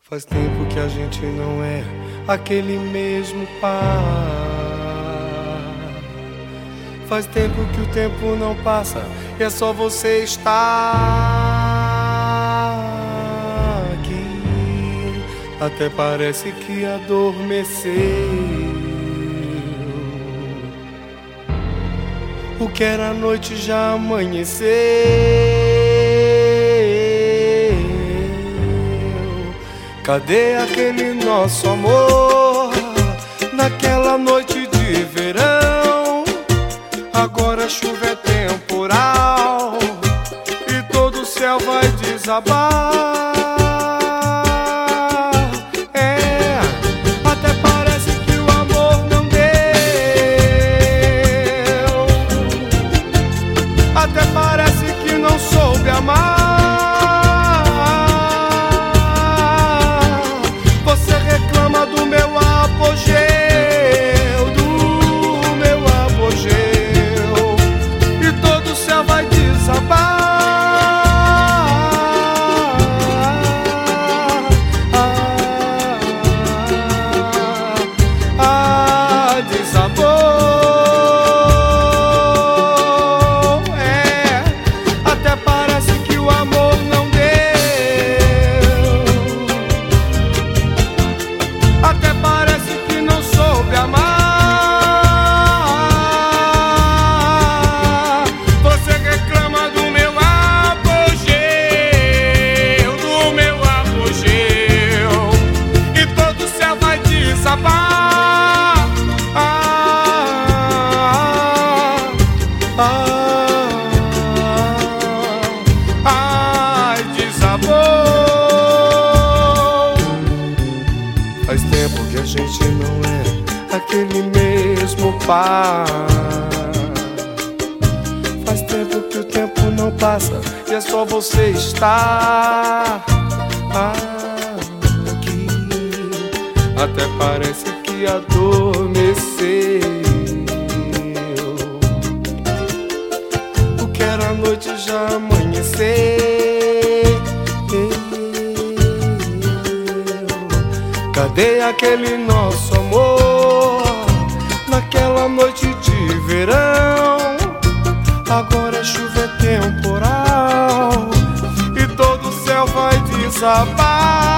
Faz tempo que a gente não é aquele mesmo par. Faz tempo que o tempo não passa e é só você estar aqui. Até parece que adormeceu. O que era noite já amanheceu. Cadê aquele nosso amor naquela noite de verão? Agora a chuva é temporal e todo o céu vai desabar. É, até parece que o amor não deu. Até parece que não soube amar. Faz tempo que a gente não é aquele mesmo par. Faz tempo que o tempo não passa e é só você estar aqui. Até parece que adormeceu. O que era noite já amanheceu. Cadê aquele nosso amor naquela noite de verão? Agora a chuva é temporal e todo o céu vai desabar.